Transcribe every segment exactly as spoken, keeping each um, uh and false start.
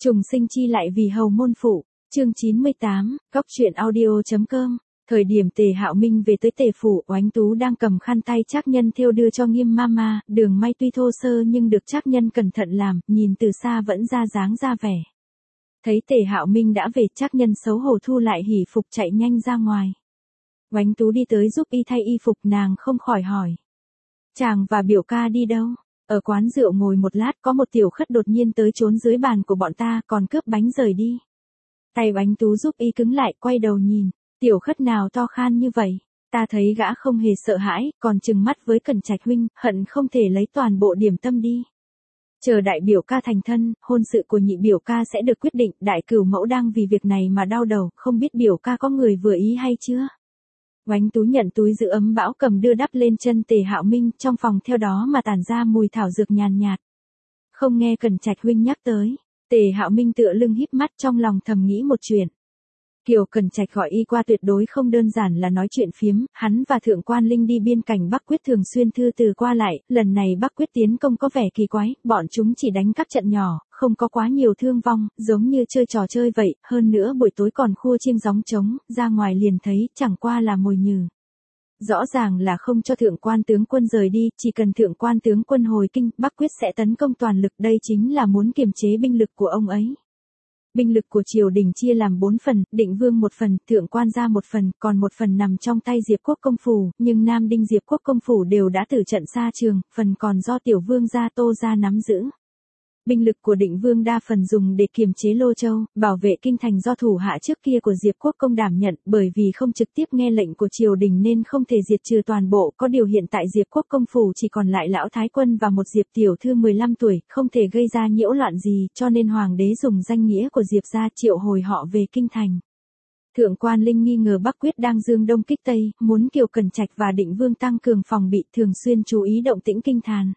Trùng sinh chi lại vì hầu môn phụ, chương chín mươi tám, góc truyện audio.com. Thời điểm Tề Hạo Minh về tới Tề phủ, Oánh Tú đang cầm khăn tay Trác Nhân thêu đưa cho Nghiêm Mama, đường may tuy thô sơ nhưng được Trác Nhân cẩn thận làm, nhìn từ xa vẫn ra dáng ra vẻ. Thấy Tề Hạo Minh đã về, Trác Nhân xấu hổ thu lại hỉ phục chạy nhanh ra ngoài. Oánh Tú đi tới giúp y thay y phục, nàng không khỏi hỏi: "Chàng và biểu ca đi đâu?" Ở quán rượu ngồi một lát, có một tiểu khất đột nhiên tới trốn dưới bàn của bọn ta, còn cướp bánh rời đi. Tay Oánh Tú giúp y cứng lại, quay đầu nhìn, tiểu khất nào to khan như vậy, ta thấy gã không hề sợ hãi, còn trừng mắt với Cẩn Trạch huynh, hận không thể lấy toàn bộ điểm tâm đi. Chờ đại biểu ca thành thân, hôn sự của nhị biểu ca sẽ được quyết định, đại cửu mẫu đang vì việc này mà đau đầu, không biết biểu ca có người vừa ý hay chưa. Oánh Tú nhận túi giữ ấm bão cầm đưa đắp lên chân Tề Hạo Minh, trong phòng theo đó mà tản ra mùi thảo dược nhàn nhạt. Không nghe Cẩn Trạch huynh nhắc tới, Tề Hạo Minh tựa lưng híp mắt trong lòng thầm nghĩ một chuyện. Kiều Cẩn Trạch gọi y qua tuyệt đối không đơn giản là nói chuyện phiếm, hắn và Thượng Quan Linh đi biên cảnh Bắc Quyết thường xuyên thư từ qua lại, lần này Bắc Quyết tiến công có vẻ kỳ quái, bọn chúng chỉ đánh các trận nhỏ, không có quá nhiều thương vong, giống như chơi trò chơi vậy, hơn nữa buổi tối còn khua chiêng gióng trống, ra ngoài liền thấy chẳng qua là mồi nhử. Rõ ràng là không cho Thượng Quan tướng quân rời đi, chỉ cần Thượng Quan tướng quân hồi kinh, Bắc Quyết sẽ tấn công toàn lực, đây chính là muốn kiềm chế binh lực của ông ấy. Binh lực của triều đình chia làm bốn phần, Định Vương một phần, Thượng Quan gia một phần, còn một phần nằm trong tay Diệp Quốc công phủ, nhưng Nam Đinh Diệp Quốc công phủ đều đã tử trận xa trường, phần còn do Tiểu Vương gia Tô gia nắm giữ. Binh lực của Định Vương đa phần dùng để kiềm chế Lô Châu, bảo vệ kinh thành do thủ hạ trước kia của Diệp Quốc công đảm nhận, bởi vì không trực tiếp nghe lệnh của triều đình nên không thể diệt trừ toàn bộ, có điều hiện tại Diệp Quốc công phủ chỉ còn lại lão thái quân và một Diệp tiểu thư mười lăm tuổi, không thể gây ra nhiễu loạn gì, cho nên hoàng đế dùng danh nghĩa của Diệp gia triệu hồi họ về kinh thành. Thượng Quan Linh nghi ngờ Bắc Quyết đang dương đông kích tây, muốn Kiều Cẩn Trạch và Định Vương tăng cường phòng bị, thường xuyên chú ý động tĩnh kinh thành.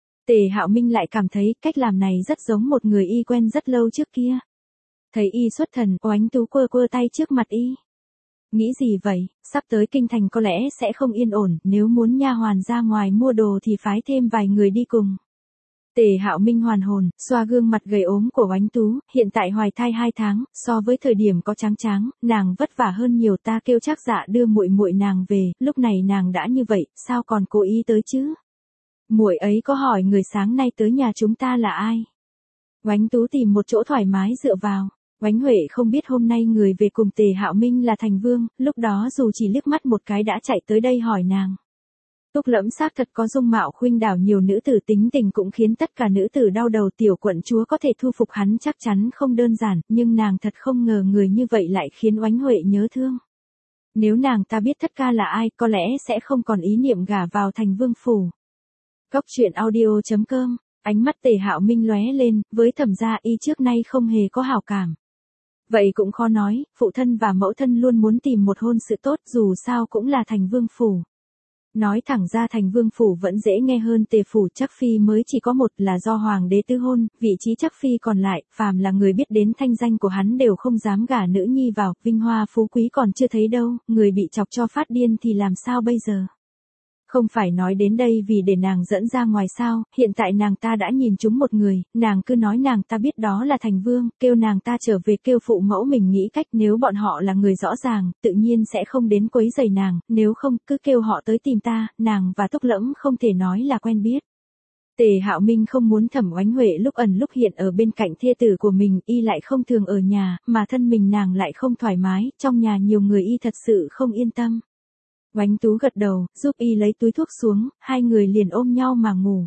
Tề Hạo Minh lại cảm thấy cách làm này rất giống một người y quen rất lâu trước kia. Thấy y xuất thần, Oánh Tú quơ quơ tay trước mặt y. Nghĩ gì vậy, sắp tới kinh thành có lẽ sẽ không yên ổn, nếu muốn nha hoàn ra ngoài mua đồ thì phái thêm vài người đi cùng. Tề Hạo Minh hoàn hồn, xoa gương mặt gầy ốm của Oánh Tú, hiện tại hoài thai hai tháng, so với thời điểm có tráng tráng, nàng vất vả hơn nhiều, ta kêu Trác Dạ đưa muội muội nàng về, lúc này nàng đã như vậy, sao còn cố ý tới chứ? Muội ấy có hỏi người sáng nay tới nhà chúng ta là ai? Oánh Tú tìm một chỗ thoải mái dựa vào. Oánh Huệ không biết hôm nay người về cùng Tề Hạo Minh là Thành Vương, lúc đó dù chỉ liếc mắt một cái đã chạy tới đây hỏi nàng. Túc Lẫm xác thật có dung mạo khuynh đảo, nhiều nữ tử tính tình cũng khiến tất cả nữ tử đau đầu, tiểu quận chúa có thể thu phục hắn chắc chắn không đơn giản, nhưng nàng thật không ngờ người như vậy lại khiến Oánh Huệ nhớ thương. Nếu nàng ta biết thất ca là ai, có lẽ sẽ không còn ý niệm gả vào Thành Vương phủ. Góc truyện audio.com, ánh mắt Tề Hạo Minh lóe lên, với Thẩm gia y trước nay không hề có hảo cảm. Vậy cũng khó nói, phụ thân và mẫu thân luôn muốn tìm một hôn sự tốt, dù sao cũng là Thành Vương phủ. Nói thẳng ra Thành Vương phủ vẫn dễ nghe hơn Tề phủ, Trác phi mới chỉ có một, là do hoàng đế tứ hôn, vị trí Trác phi còn lại, phàm là người biết đến thanh danh của hắn đều không dám gả nữ nhi vào, vinh hoa phú quý còn chưa thấy đâu, người bị chọc cho phát điên thì làm sao bây giờ? Không phải nói đến đây vì để nàng dẫn ra ngoài sao, hiện tại nàng ta đã nhìn trúng một người, nàng cứ nói nàng ta biết đó là Thành Vương, kêu nàng ta trở về kêu phụ mẫu mình nghĩ cách, nếu bọn họ là người rõ ràng, tự nhiên sẽ không đến quấy rầy nàng, nếu không, cứ kêu họ tới tìm ta, nàng và Túc Lẫm không thể nói là quen biết. Tề Hạo Minh không muốn Thẩm Oánh Huệ lúc ẩn lúc hiện ở bên cạnh thê tử của mình, y lại không thường ở nhà, mà thân mình nàng lại không thoải mái, trong nhà nhiều người y thật sự không yên tâm. Oánh Tú gật đầu, giúp y lấy túi thuốc xuống, hai người liền ôm nhau mà ngủ.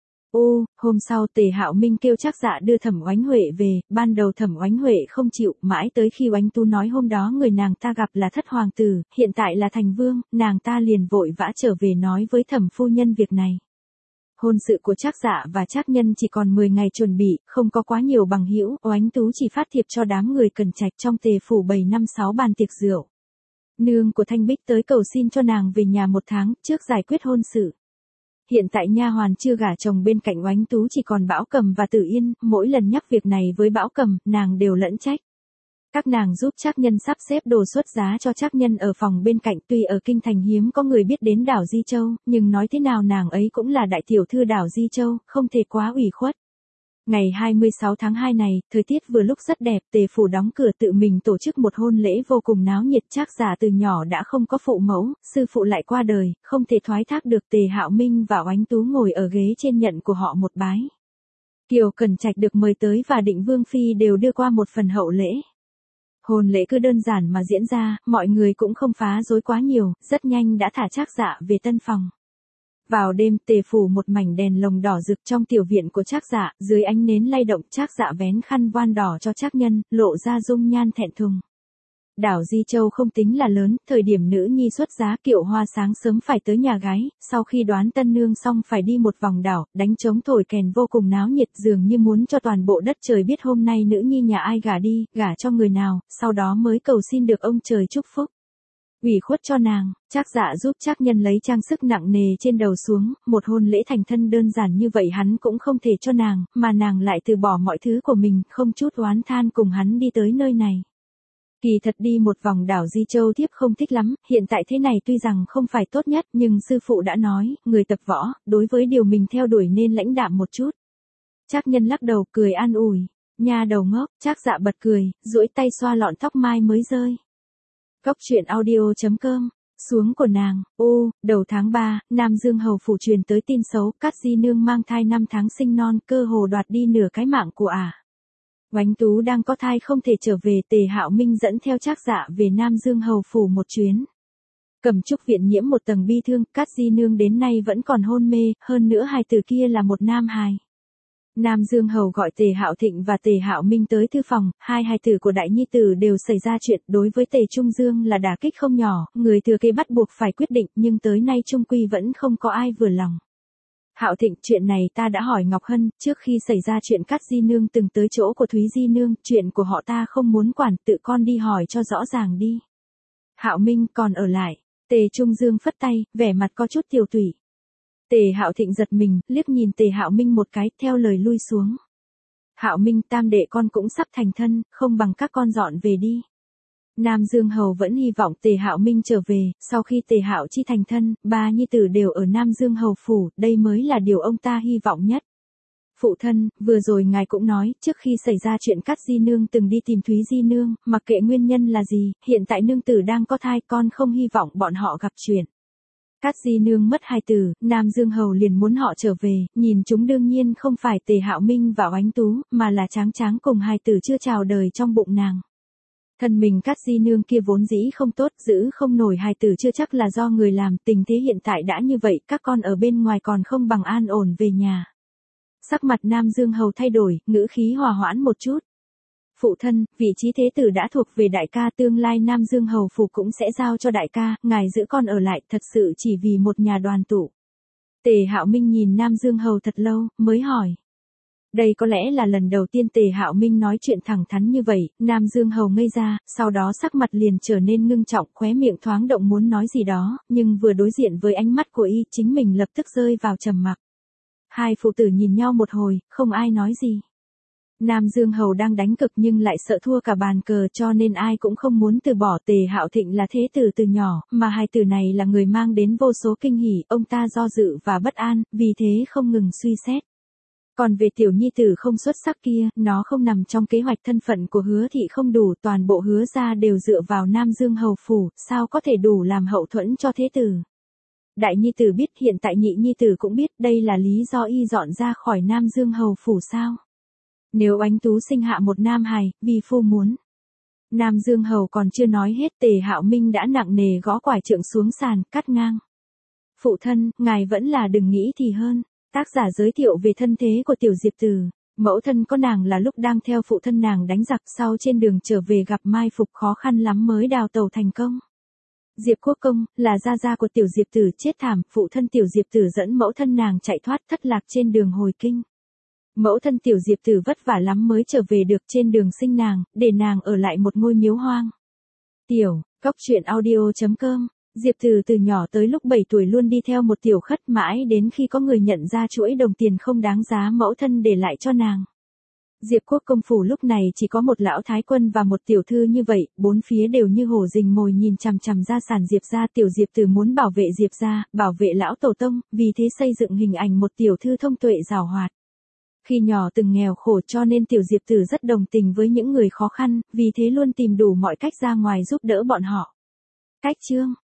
Ô, hôm sau Tề Hạo Minh kêu Trác Dạ đưa Thẩm Oánh Huệ về, ban đầu Thẩm Oánh Huệ không chịu, mãi tới khi Oánh Tú nói hôm đó người nàng ta gặp là thất hoàng tử, hiện tại là Thành Vương, nàng ta liền vội vã trở về nói với Thẩm phu nhân việc này. Hôn sự của Trác Dạ và Trác Nhân chỉ còn mười ngày chuẩn bị, không có quá nhiều bằng hữu, Oánh Tú chỉ phát thiệp cho đám người Cẩn Trạch trong Tề phủ bảy năm sáu bàn tiệc rượu. Nương của Thanh Bích tới cầu xin cho nàng về nhà một tháng trước giải quyết hôn sự. Hiện tại nha hoàn chưa gả chồng bên cạnh Oánh Tú chỉ còn Bảo Cầm và Tử Yên, mỗi lần nhắc việc này với Bảo Cầm, nàng đều lẫn trách. Các nàng giúp Trác Nhân sắp xếp đồ xuất giá cho Trác Nhân ở phòng bên cạnh, tuy ở kinh thành hiếm có người biết đến đảo Di Châu, nhưng nói thế nào nàng ấy cũng là đại tiểu thư đảo Di Châu, không thể quá ủy khuất. Ngày hai mươi sáu tháng hai này, thời tiết vừa lúc rất đẹp, Tề phủ đóng cửa tự mình tổ chức một hôn lễ vô cùng náo nhiệt. Trác Giả từ nhỏ đã không có phụ mẫu, sư phụ lại qua đời, không thể thoái thác được. Tề Hạo Minh và Oánh Tú ngồi ở ghế trên nhận của họ một bái. Kiều Cẩn Trạch được mời tới và Định Vương phi đều đưa qua một phần hậu lễ. Hôn lễ cứ đơn giản mà diễn ra, mọi người cũng không phá rối quá nhiều, rất nhanh đã thả Trác Dạ về tân phòng. Vào đêm, Tề phủ một mảnh đèn lồng đỏ rực trong tiểu viện của Trác Dạ, dưới ánh nến lay động, Trác Dạ vén khăn voan đỏ cho Trác Nhân, lộ ra dung nhan thẹn thùng. Đảo Di Châu không tính là lớn, thời điểm nữ nhi xuất giá, Kiệu Hoa sáng sớm phải tới nhà gái, sau khi đoán tân nương xong phải đi một vòng đảo, đánh trống thổi kèn vô cùng náo nhiệt, dường như muốn cho toàn bộ đất trời biết hôm nay nữ nhi nhà ai gả đi, gả cho người nào, sau đó mới cầu xin được ông trời chúc phúc. Ủy khuất cho nàng, Trác Dạ giúp Trác Nhân lấy trang sức nặng nề trên đầu xuống, một hôn lễ thành thân đơn giản như vậy hắn cũng không thể cho nàng, mà nàng lại từ bỏ mọi thứ của mình, không chút oán than cùng hắn đi tới nơi này. Kỳ thật đi một vòng đảo Di Châu thiếp không thích lắm, hiện tại thế này tuy rằng không phải tốt nhất nhưng sư phụ đã nói, người tập võ, đối với điều mình theo đuổi nên lãnh đạm một chút. Trác Nhân lắc đầu cười an ủi, nha đầu ngốc. Trác Dạ bật cười, duỗi tay xoa lọn tóc mai mới rơi. Cóc truyện audio chấm com, xuống của nàng, ô, đầu tháng ba, Nam Dương Hầu phủ truyền tới tin xấu, Cát Di Nương mang thai năm tháng sinh non, cơ hồ đoạt đi nửa cái mạng của ả. À. Oánh Tú đang có thai không thể trở về, Tề Hạo Minh dẫn theo Trác Dạ về Nam Dương Hầu phủ một chuyến. Cẩm Trúc viện nhiễm một tầng bi thương, Cát Di Nương đến nay vẫn còn hôn mê, hơn nữa hài tử kia là một nam hài. Nam Dương Hầu gọi Tề Hạo Thịnh và Tề Hạo Minh tới thư phòng, hai hài tử của đại nhi tử đều xảy ra chuyện, đối với Tề Trung Dương là đả kích không nhỏ, người thừa kế bắt buộc phải quyết định, nhưng tới nay trung quy vẫn không có ai vừa lòng. Hạo Thịnh, chuyện này ta đã hỏi Ngọc Hân, trước khi xảy ra chuyện Cát Di Nương từng tới chỗ của Thúy Di Nương, chuyện của họ ta không muốn quản, tự con đi hỏi cho rõ ràng đi. Hạo Minh còn ở lại, Tề Trung Dương phất tay, vẻ mặt có chút tiều tụy. Tề Hạo Thịnh giật mình, liếc nhìn Tề Hạo Minh một cái, theo lời lui xuống. Hạo Minh, tam đệ con cũng sắp thành thân, không bằng các con dọn về đi. Nam Dương Hầu vẫn hy vọng Tề Hạo Minh trở về, sau khi Tề Hạo Chi thành thân, ba nhi tử đều ở Nam Dương Hầu phủ, đây mới là điều ông ta hy vọng nhất. Phụ thân, vừa rồi ngài cũng nói, trước khi xảy ra chuyện Cát Di Nương từng đi tìm Thúy Di Nương, mặc kệ nguyên nhân là gì, hiện tại nương tử đang có thai, con không hy vọng bọn họ gặp chuyện. Cát Di Nương mất hài tử, Nam Dương Hầu liền muốn họ trở về, nhìn chúng đương nhiên không phải Tề Hạo Minh và Oánh Tú, mà là Tráng Tráng cùng hài tử chưa chào đời trong bụng nàng. Thân mình Cát Di Nương kia vốn dĩ không tốt, giữ không nổi hài tử chưa chắc là do người làm, tình thế hiện tại đã như vậy, các con ở bên ngoài còn không bằng an ổn về nhà. Sắc mặt Nam Dương Hầu thay đổi, ngữ khí hòa hoãn một chút. Phụ thân, vị trí thế tử đã thuộc về đại ca, tương lai Nam Dương Hầu phủ cũng sẽ giao cho đại ca, ngài giữ con ở lại, thật sự chỉ vì một nhà đoàn tụ. Tề Hạo Minh nhìn Nam Dương Hầu thật lâu, mới hỏi. Đây có lẽ là lần đầu tiên Tề Hạo Minh nói chuyện thẳng thắn như vậy, Nam Dương Hầu ngây ra, sau đó sắc mặt liền trở nên ngưng trọng, khóe miệng thoáng động muốn nói gì đó, nhưng vừa đối diện với ánh mắt của y, chính mình lập tức rơi vào trầm mặc. Hai phụ tử nhìn nhau một hồi, không ai nói gì. Nam Dương Hầu đang đánh cực nhưng lại sợ thua cả bàn cờ, cho nên ai cũng không muốn từ bỏ. Tề Hạo Thịnh là thế tử từ nhỏ, mà hài tử này là người mang đến vô số kinh hỉ, ông ta do dự và bất an, vì thế không ngừng suy xét. Còn về tiểu nhi tử không xuất sắc kia, nó không nằm trong kế hoạch, thân phận của Hứa thị không đủ, toàn bộ Hứa gia đều dựa vào Nam Dương Hầu phủ, sao có thể đủ làm hậu thuẫn cho thế tử. Đại nhi tử biết, hiện tại nhị nhi tử cũng biết, đây là lý do y dọn ra khỏi Nam Dương Hầu phủ sao. Nếu Oánh Tú sinh hạ một nam hài, vì phu muốn. Nam Dương Hầu còn chưa nói hết, Tề Hạo Minh đã nặng nề gõ quải trượng xuống sàn, cắt ngang. Phụ thân, ngài vẫn là đừng nghĩ thì hơn. Tác giả giới thiệu về thân thế của tiểu Diệp Tử. Mẫu thân có nàng là lúc đang theo phụ thân nàng đánh giặc, sau trên đường trở về gặp mai phục, khó khăn lắm mới đào tẩu thành công. Diệp Quốc Công, là gia gia của tiểu Diệp Tử chết thảm, phụ thân tiểu Diệp Tử dẫn mẫu thân nàng chạy thoát, thất lạc trên đường hồi kinh. Mẫu thân tiểu Diệp Tử vất vả lắm mới trở về được, trên đường sinh nàng, để nàng ở lại một ngôi miếu hoang. Tiểu, cóc truyện audio chấm com. Diệp Tử từ nhỏ tới lúc bảy tuổi luôn đi theo một tiểu khất, mãi đến khi có người nhận ra chuỗi đồng tiền không đáng giá mẫu thân để lại cho nàng. Diệp Quốc Công phủ lúc này chỉ có một lão thái quân và một tiểu thư như vậy, bốn phía đều như hổ rình mồi nhìn chằm chằm gia sản Diệp gia. Tiểu Diệp Tử muốn bảo vệ Diệp gia, bảo vệ lão tổ tông, vì thế xây dựng hình ảnh một tiểu thư thông tuệ giàu hoạt. Khi nhỏ từng nghèo khổ cho nên Tiểu Diệp Tử rất đồng tình với những người khó khăn, vì thế luôn tìm đủ mọi cách ra ngoài giúp đỡ bọn họ. Cách chương